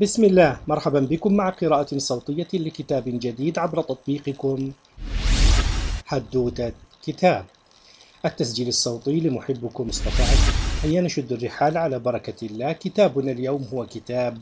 بسم الله، مرحبا بكم مع قراءة صوتية لكتاب جديد عبر تطبيقكم حدوتة كتاب. التسجيل الصوتي لمحبكم مصطفى عزيز. هيا نشد الرحال على بركة الله. كتابنا اليوم هو كتاب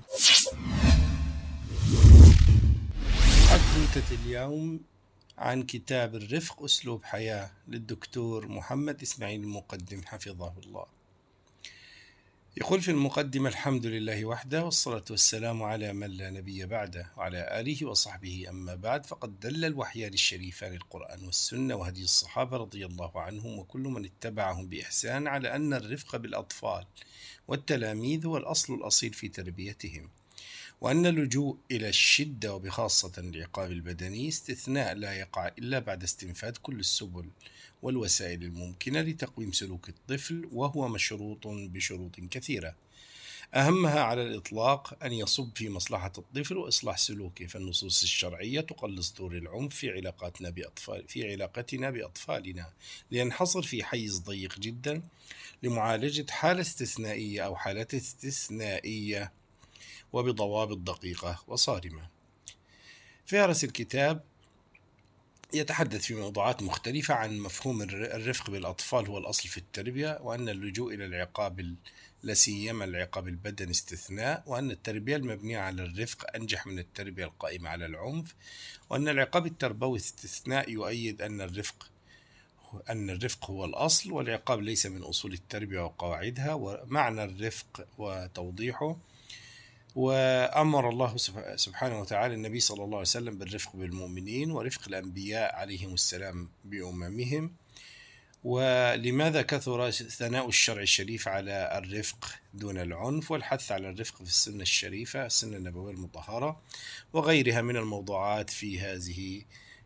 حدوتة اليوم عن كتاب الرفق أسلوب حياة للدكتور محمد إسماعيل المقدم حفظه الله. يقول في المقدمة: الحمد لله وحده، والصلاة والسلام على من لا نبي بعده، وعلى آله وصحبه. أما بعد، فقد دل الوحيان الشريفان القرآن والسنة وهدي الصحابة رضي الله عنهم وكل من اتبعهم بإحسان على أن الرفق بالأطفال والتلاميذ هو الأصل الأصيل في تربيتهم، وأن اللجوء إلى الشدة وبخاصة العقاب البدني استثناء لا يقع إلا بعد استنفاد كل السبل والوسائل الممكنة لتقويم سلوك الطفل، وهو مشروط بشروط كثيرة، أهمها على الإطلاق أن يصب في مصلحة الطفل وإصلاح سلوكه. فالنصوص الشرعية تقلص دور العنف في علاقتنا بأطفالنا لينحصر في حيز ضيق جدا لمعالجة حالة استثنائية أو حالات استثنائية وبضوابط دقيقة وصارمة. فهرس الكتاب يتحدث في موضوعات مختلفة عن مفهوم الرفق بالأطفال هو الأصل في التربية، وأن اللجوء إلى العقاب لا سيما العقاب البدني استثناء، وأن التربية المبنية على الرفق أنجح من التربية القائمة على العنف، وأن العقاب التربوي استثناء يؤيد أن الرفق هو الأصل، والعقاب ليس من أصول التربية وقواعدها، ومعنى الرفق وتوضيحه. وأمر الله سبحانه وتعالى النبي صلى الله عليه وسلم بالرفق بالمؤمنين ورفق الأنبياء عليهم السلام بأممهم. ولماذا كثر ثناء الشرع الشريف على الرفق دون العنف، والحث على الرفق في السنة الشريفة، السنة النبوية المطهرة، وغيرها من الموضوعات في هذه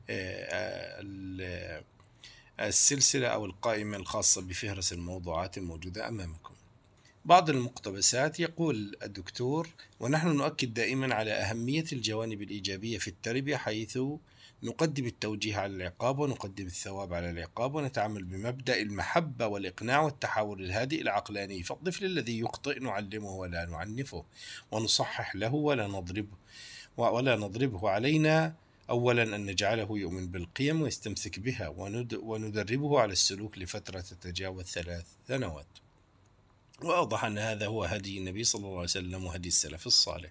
السلسلة أو القائمة الخاصة بفهرس الموضوعات الموجودة أمامكم. بعض المقتبسات. يقول الدكتور: ونحن نؤكد دائما على أهمية الجوانب الإيجابية في التربية، حيث نقدم التوجيه على العقاب ونقدم الثواب على العقاب، ونتعامل بمبدأ المحبة والإقناع والتحاور الهادئ العقلاني. فالطفل الذي يخطئ نعلمه ولا نعنفه، ونصحح له ولا نضربه. علينا أولا أن نجعله يؤمن بالقيم ويستمسك بها، وندربه على السلوك لفترة تتجاوز 3 سنوات. وأوضح أن هذا هو هدي النبي صلى الله عليه وسلم وهدي السلف الصالح.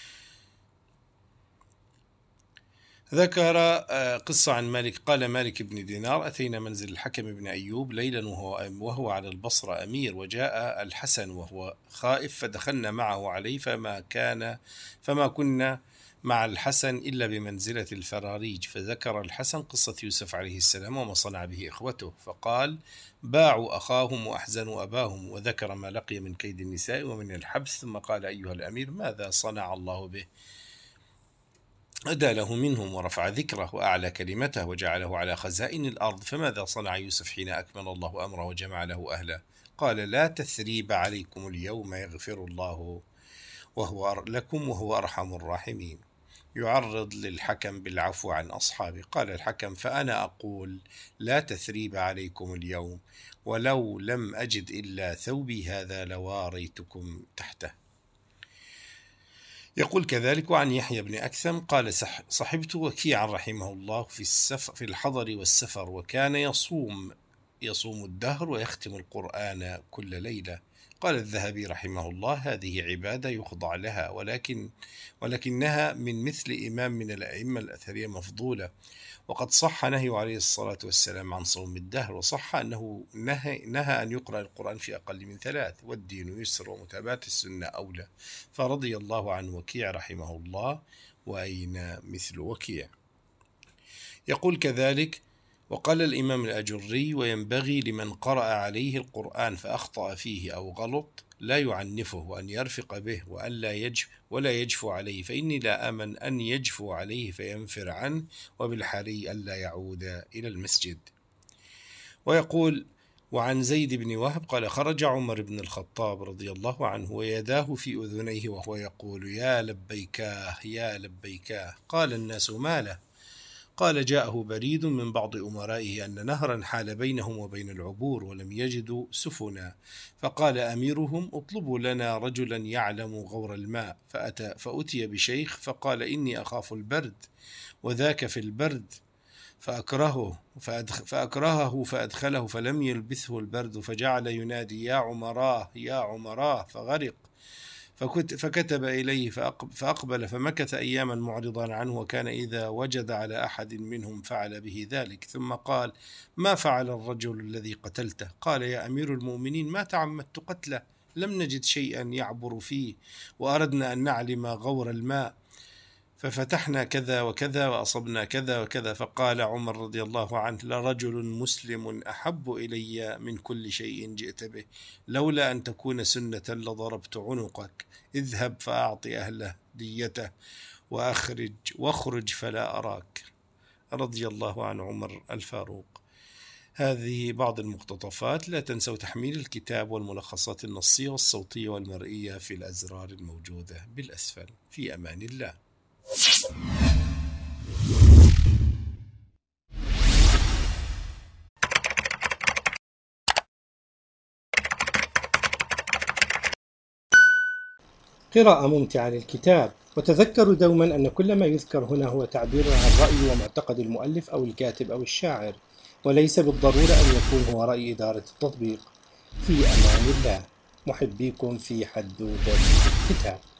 ذكر قصة عن مالك. قال مالك بن دينار: أتينا منزل الحكم بن أيوب ليلا وهو على البصرة أمير، وجاء الحسن وهو خائف، فدخلنا معه عليه، فما كنا مع الحسن إلا بمنزلة الفراريج. فذكر الحسن قصة يوسف عليه السلام وما صنع به إخوته، فقال: باعوا أخاهم وأحزنوا أباهم، وذكر ما لقي من كيد النساء ومن الحبس، ثم قال: أيها الأمير، ماذا صنع الله به؟ أدى له منهم ورفع ذكره وأعلى كلمته وجعله على خزائن الأرض. فماذا صنع يوسف حين أكمل الله أمره وجمع له أهله؟ قال: لا تثريب عليكم اليوم، يغفر الله لكم وهو أرحم الراحمين. يعرض للحكم بالعفو عن أصحابه. قال الحكم: فأنا أقول لا تثريب عليكم اليوم، ولو لم أجد إلا ثوبي هذا لواريتكم تحته. يقول كذلك وعن يحيى بن أكثم قال: صحبت وكيعا رحمه الله في الحضر والسفر، وكان يصوم الدهر ويختم القرآن كل ليلة. قال الذهبي رحمه الله: هذه عبادة يخضع لها، ولكنها من مثل إمام من الأئمة الأثرية مفضولة. وقد صح نهيه عليه الصلاة والسلام عن صوم الدهر، وصح أنه نهى أن يقرأ القرآن في أقل من 3، والدين يسر ومتابعة السنة أولى. فرضي الله عن وكيع رحمه الله، وأين مثل وكيع. يقول كذلك: وقال الإمام الأجري: وينبغي لمن قرأ عليه القرآن فأخطأ فيه أو غلط لا يعنفه، وأن يرفق به ولا يجفو عليه، فإني لا آمن أن يجفو عليه فينفر عنه، وبالحري ألا يعود إلى المسجد. ويقول: وعن زيد بن وهب قال: خرج عمر بن الخطاب رضي الله عنه ويداه في أذنيه وهو يقول: يا لبيكاه يا لبيكاه. قال الناس: ما له؟ قال جاءه بريد من بعض أمرائه أن نهرا حال بينهم وبين العبور ولم يجدوا سفنا، فقال أميرهم اطلبوا لنا رجلا يعلم غور الماء، فأتي بشيخ فقال إني أخاف البرد وذاك في البرد فأكرهه فأدخله فلم يلبثه البرد فجعل ينادي يا عمراه يا عمراه فغرق، فكتب إليه فأقبل فمكث أياما معرضا عنه، وكان إذا وجد على أحد منهم فعل به ذلك، ثم قال ما فعل الرجل الذي قتلته؟ قال يا أمير المؤمنين ما تعمدت قتله، لم نجد شيئا يعبر فيه وأردنا أن نعلم غور الماء ففتحنا كذا وكذا وأصبنا كذا وكذا. فقال عمر رضي الله عنه لرجل مسلم أحب إلي من كل شيء جئت به، لولا أن تكون سنة لضربت عنقك، اذهب فأعطي أهله ديته واخرج فلا أراك. رضي الله عن عمر الفاروق. هذه بعض المقتطفات. لا تنسوا تحميل الكتاب والملخصات النصية والصوتية والمرئية في الأزرار الموجودة بالأسفل. في أمان الله. قراءة ممتعة للكتاب. وتذكروا دوما أن كل ما يذكر هنا هو تعبير عن رأي ومعتقد المؤلف أو الكاتب أو الشاعر، وليس بالضرورة أن يكون هو رأي إدارة التطبيق. في أمان الله. محبيكم في حدوتة الكتاب.